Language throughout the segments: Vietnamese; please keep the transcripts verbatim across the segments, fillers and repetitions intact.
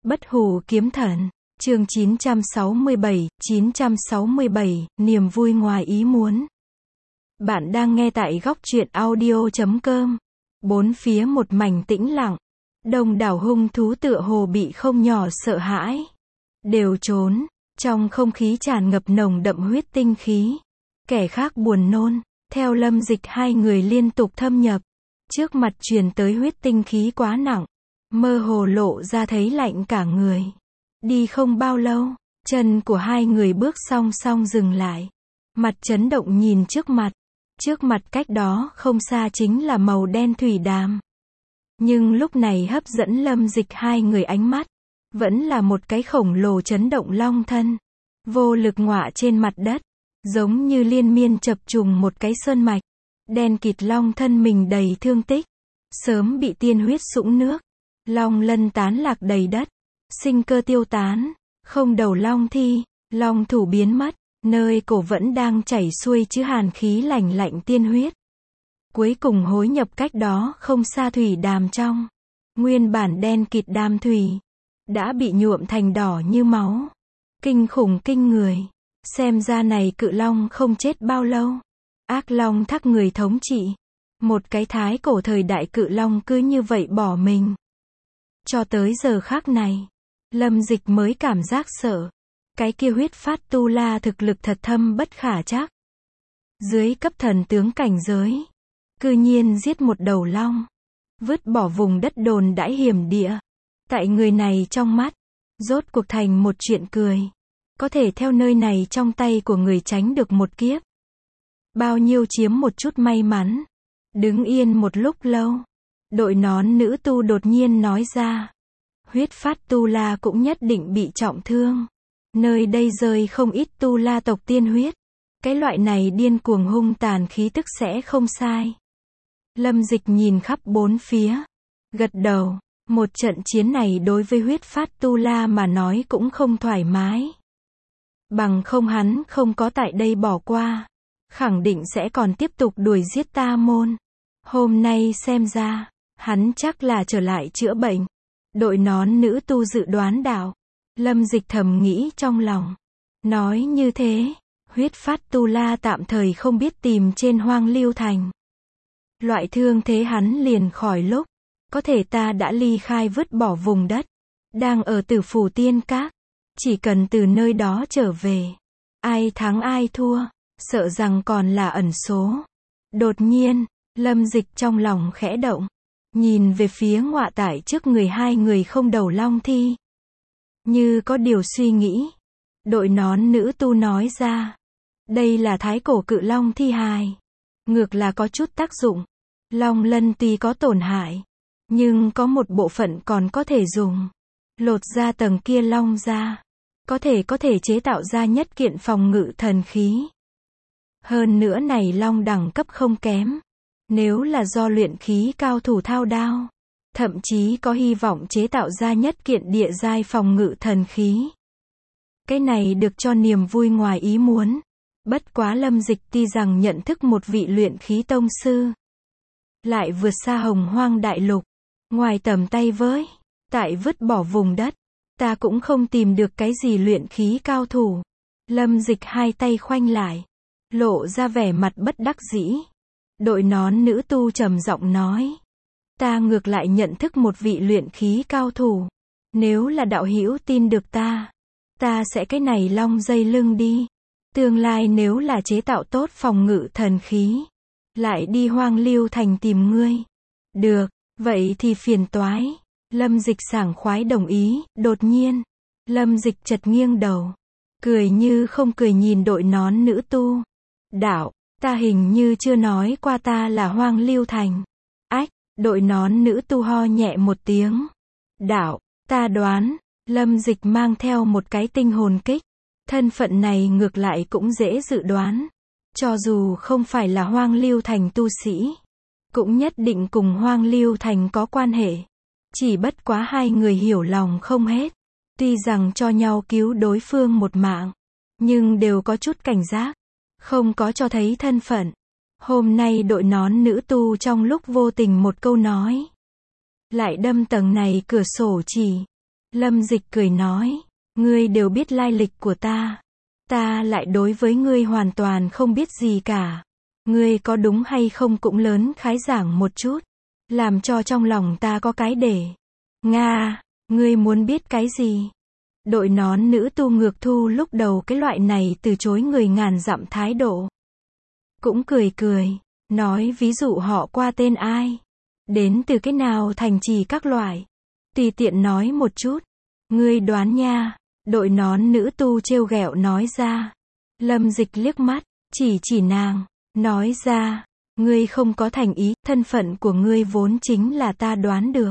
Bất hủ kiếm thần, chương chín trăm sáu mươi bảy, chín trăm sáu mươi bảy, niềm vui ngoài ý muốn. Bạn đang nghe tại góc truyện audio chấm com. Bốn phía một mảnh tĩnh lặng. Đông đảo hung thú tựa hồ bị không nhỏ sợ hãi. Đều trốn. Trong không khí tràn ngập nồng đậm huyết tinh khí. Kẻ khác buồn nôn. Theo Lâm Dịch hai người liên tục thâm nhập. Trước mặt truyền tới huyết tinh khí quá nặng. Mơ hồ lộ ra thấy lạnh cả người. Đi không bao lâu, chân của hai người bước song song dừng lại. Mặt chấn động nhìn trước mặt. Trước mặt cách đó không xa chính là màu đen thủy đàm. Nhưng lúc này hấp dẫn Lâm Dịch hai người ánh mắt. Vẫn là một cái khổng lồ chấn động long thân. Vô lực ngọa trên mặt đất. Giống như liên miên chập trùng một cái sơn mạch. Đen kịt long thân mình đầy thương tích. Sớm bị tiên huyết sũng nước. Long lân tán lạc đầy đất. Sinh cơ tiêu tán. Không đầu long thi. Long thủ biến mất. Nơi cổ vẫn đang chảy xuôi chứ hàn khí lạnh lạnh tiên huyết. Cuối cùng hối nhập cách đó không xa thủy đàm trong. Nguyên bản đen kịt đàm thủy. Đã bị nhuộm thành đỏ như máu. Kinh khủng kinh người. Xem ra này cự long không chết bao lâu. Ác long thác người thống trị. Một cái thái cổ thời đại cự long cứ như vậy bỏ mình. Cho tới giờ khắc này, Lâm Dịch mới cảm giác sợ. Cái kia huyết phát tu la thực lực thật thâm bất khả trắc. Dưới cấp thần tướng cảnh giới, cư nhiên giết một đầu long. Vứt bỏ vùng đất đồn đãi hiểm địa. Tại người này trong mắt, rốt cuộc thành một chuyện cười. Có thể theo nơi này trong tay của người tránh được một kiếp. Bao nhiêu chiếm một chút may mắn. Đứng yên một lúc lâu. Đội nón nữ tu đột nhiên nói ra. Huyết phát tu la cũng nhất định bị trọng thương. Nơi đây rơi không ít tu la tộc tiên huyết. Cái loại này điên cuồng hung tàn khí tức sẽ không sai. Lâm Dịch nhìn khắp bốn phía. Gật đầu. Một trận chiến này đối với huyết phát tu la mà nói cũng không thoải mái. Bằng không hắn không có tại đây bỏ qua. Khẳng định sẽ còn tiếp tục đuổi giết ta môn. Hôm nay xem ra, hắn chắc là trở lại chữa bệnh. Đội nón nữ tu dự đoán đạo. Lâm Dịch thầm nghĩ trong lòng. Nói như thế, huyết phát tu la tạm thời không biết tìm trên Hoang Lưu Thành. Loại thương thế hắn liền khỏi lúc. Có thể ta đã ly khai vứt bỏ vùng đất. Đang ở Tử Phủ Tiên Các. Chỉ cần từ nơi đó trở về. Ai thắng ai thua, sợ rằng còn là ẩn số. Đột nhiên, Lâm Dịch trong lòng khẽ động. Nhìn về phía ngọa tải trước người hai người không đầu long thi. Như có điều suy nghĩ. Đội nón nữ tu nói ra. Đây là thái cổ cự long thi hài. Ngược là có chút tác dụng. Long lân tuy có tổn hại. Nhưng có một bộ phận còn có thể dùng. Lột ra tầng kia long ra. Có thể có thể chế tạo ra nhất kiện phòng ngự thần khí. Hơn nữa này long đẳng cấp không kém. Nếu là do luyện khí cao thủ thao đao. Thậm chí có hy vọng chế tạo ra nhất kiện địa giai phòng ngự thần khí. Cái này được cho niềm vui ngoài ý muốn. Bất quá Lâm Dịch tuy rằng nhận thức một vị luyện khí tông sư. Lại vượt xa hồng hoang đại lục. Ngoài tầm tay với. Tại vứt bỏ vùng đất. Ta cũng không tìm được cái gì luyện khí cao thủ. Lâm Dịch hai tay khoanh lại. Lộ ra vẻ mặt bất đắc dĩ. Đội nón nữ tu trầm giọng nói. Ta ngược lại nhận thức một vị luyện khí cao thủ. Nếu là đạo hữu tin được ta. Ta sẽ cái này long dây lưng đi. Tương lai nếu là chế tạo tốt phòng ngự thần khí. Lại đi Hoang Lưu Thành tìm ngươi. Được, vậy thì phiền toái. Lâm Dịch sảng khoái đồng ý. Đột nhiên, Lâm Dịch chật nghiêng đầu. Cười như không cười nhìn đội nón nữ tu. Đạo, ta hình như chưa nói qua ta là Hoang Lưu Thành. Ách, đội nón nữ tu ho nhẹ một tiếng. Đạo, ta đoán. Lâm Dịch mang theo một cái tinh hồn kích. Thân phận này ngược lại cũng dễ dự đoán. Cho dù không phải là Hoang Lưu Thành tu sĩ. Cũng nhất định cùng Hoang Lưu Thành có quan hệ. Chỉ bất quá hai người hiểu lòng không hết. Tuy rằng cho nhau cứu đối phương một mạng. Nhưng đều có chút cảnh giác. Không có cho thấy thân phận. Hôm nay đội nón nữ tu trong lúc vô tình một câu nói. Lại đâm tầng này cửa sổ chỉ. Lâm Dịch cười nói, ngươi đều biết lai lịch của ta. Ta lại đối với ngươi hoàn toàn không biết gì cả. Ngươi có đúng hay không cũng lớn khái giảng một chút. Làm cho trong lòng ta có cái để. Nga, ngươi muốn biết cái gì? Đội nón nữ tu ngược thu lúc đầu cái loại này từ chối người ngàn dặm thái độ. Cũng cười cười, nói ví dụ họ qua tên ai? Đến từ cái nào thành trì các loại? Tùy tiện nói một chút. Ngươi đoán nha. Đội nón nữ tu trêu ghẹo nói ra. Lâm Dịch liếc mắt, chỉ chỉ nàng, nói ra, ngươi không có thành ý, thân phận của ngươi vốn chính là ta đoán được.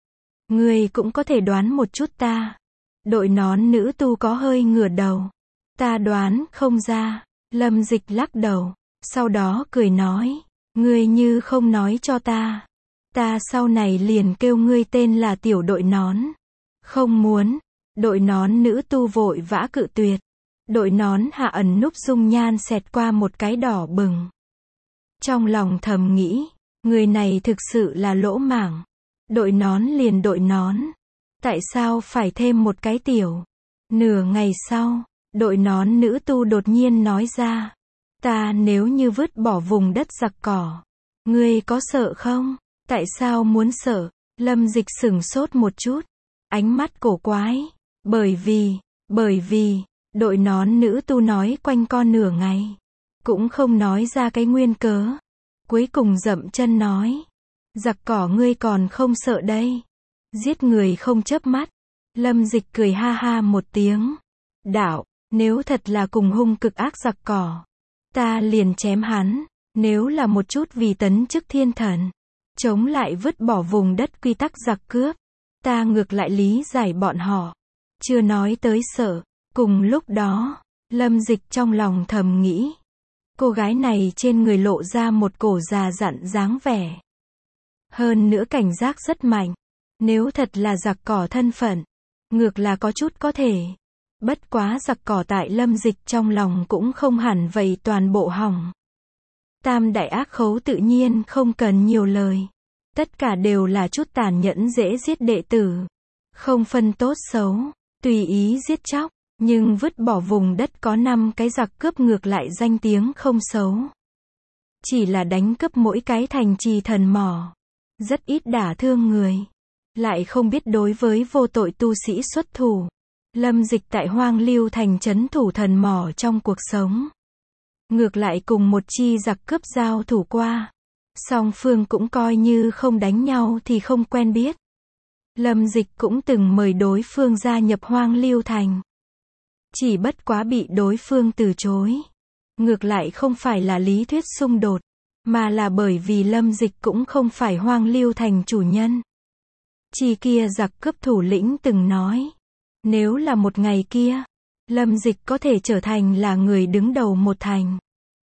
Ngươi cũng có thể đoán một chút ta. Đội nón nữ tu có hơi ngửa đầu. Ta đoán không ra. Lâm Dịch lắc đầu, sau đó cười nói, ngươi như không nói cho ta. Ta sau này liền kêu ngươi tên là tiểu đội nón. Không muốn. Đội nón nữ tu vội vã cự tuyệt. Đội nón hạ ẩn núp dung nhan xẹt qua một cái đỏ bừng. Trong lòng thầm nghĩ, người này thực sự là lỗ mảng. Đội nón liền đội nón. Tại sao phải thêm một cái tiểu? Nửa ngày sau, đội nón nữ tu đột nhiên nói ra. Ta nếu như vứt bỏ vùng đất giặc cỏ. Ngươi có sợ không? Tại sao muốn sợ? Lâm Dịch sửng sốt một chút. Ánh mắt cổ quái. Bởi vì, bởi vì, đội nón nữ tu nói quanh co nửa ngày. Cũng không nói ra cái nguyên cớ. Cuối cùng dậm chân nói. Giặc cỏ ngươi còn không sợ đây. Giết người không chớp mắt. Lâm Dịch cười ha ha một tiếng. Đạo, nếu thật là cùng hung cực ác giặc cỏ. Ta liền chém hắn. Nếu là một chút vì tấn chức thiên thần. Chống lại vứt bỏ vùng đất quy tắc giặc cướp. Ta ngược lại lý giải bọn họ. Chưa nói tới sợ. Cùng lúc đó, Lâm Dịch trong lòng thầm nghĩ. Cô gái này trên người lộ ra một cổ già dặn dáng vẻ. Hơn nữa cảnh giác rất mạnh. Nếu thật là giặc cỏ thân phận, ngược là có chút có thể. Bất quá giặc cỏ tại Lâm Dịch trong lòng cũng không hẳn vậy toàn bộ hỏng. Tam đại ác khấu tự nhiên không cần nhiều lời. Tất cả đều là chút tàn nhẫn dễ giết đệ tử. Không phân tốt xấu, tùy ý giết chóc. Nhưng vứt bỏ vùng đất có năm cái giặc cướp ngược lại danh tiếng không xấu. Chỉ là đánh cướp mỗi cái thành trì thần mỏ. Rất ít đả thương người. Lại không biết đối với vô tội tu sĩ xuất thủ. Lâm Dịch tại Hoang Lưu thành trấn thủ thần mỏ trong cuộc sống. Ngược lại cùng một chi giặc cướp giao thủ qua. Song phương cũng coi như không đánh nhau thì không quen biết. Lâm Dịch cũng từng mời đối phương gia nhập Hoang Lưu thành. Chỉ bất quá bị đối phương từ chối. Ngược lại không phải là lý thuyết xung đột, mà là bởi vì Lâm Dịch cũng không phải Hoang Lưu thành chủ nhân. Chi kia giặc cướp thủ lĩnh từng nói, nếu là một ngày kia, Lâm Dịch có thể trở thành là người đứng đầu một thành.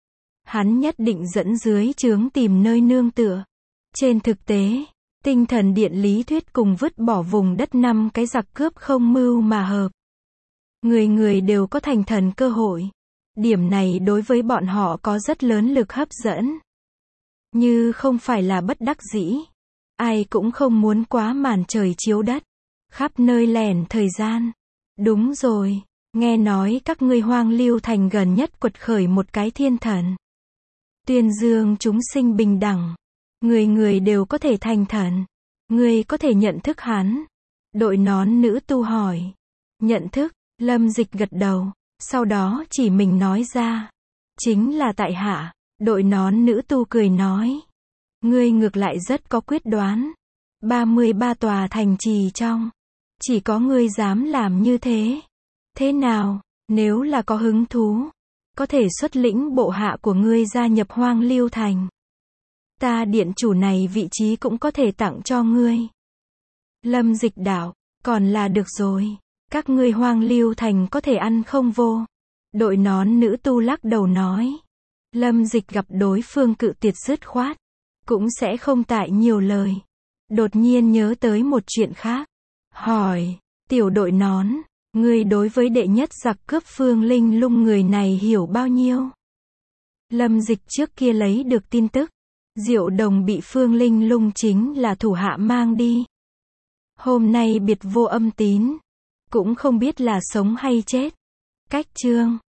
Hắn nhất định dẫn dưới trướng tìm nơi nương tựa. Trên thực tế, tinh thần điện lý thuyết cùng vứt bỏ vùng đất năm cái giặc cướp không mưu mà hợp. Người người đều có thành thần cơ hội. Điểm này đối với bọn họ có rất lớn lực hấp dẫn. Như không phải là bất đắc dĩ. Ai cũng không muốn quá màn trời chiếu đất. Khắp nơi lẻn thời gian. Đúng rồi, nghe nói các ngươi Hoang Lưu thành gần nhất quật khởi một cái thiên thần. Tuyên dương chúng sinh bình đẳng. Người người đều có thể thành thần. Ngươi có thể nhận thức hắn. Đội nón nữ tu hỏi. Nhận thức. Lâm Dịch gật đầu, sau đó chỉ mình nói ra. Chính là tại hạ. Đội nón nữ tu cười nói. Ngươi ngược lại rất có quyết đoán. ba mươi ba tòa thành trì trong. Chỉ có ngươi dám làm như thế. Thế nào, nếu là có hứng thú, có thể xuất lĩnh bộ hạ của ngươi gia nhập Hoang Lưu thành. Ta điện chủ này vị trí cũng có thể tặng cho ngươi. Lâm Dịch đạo, còn là được rồi. Các ngươi Hoang Lưu thành có thể ăn không vô. Đội nón nữ tu lắc đầu nói. Lâm Dịch gặp đối phương cự tuyệt dứt khoát. Cũng sẽ không tại nhiều lời. Đột nhiên nhớ tới một chuyện khác. Hỏi, tiểu đội nón, ngươi đối với đệ nhất giặc cướp Phương Linh Lung người này hiểu bao nhiêu? Lâm Dịch trước kia lấy được tin tức. Diệu Đồng bị Phương Linh Lung chính là thủ hạ mang đi. Hôm nay biệt vô âm tín. cũng không biết là sống hay chết. Cách chương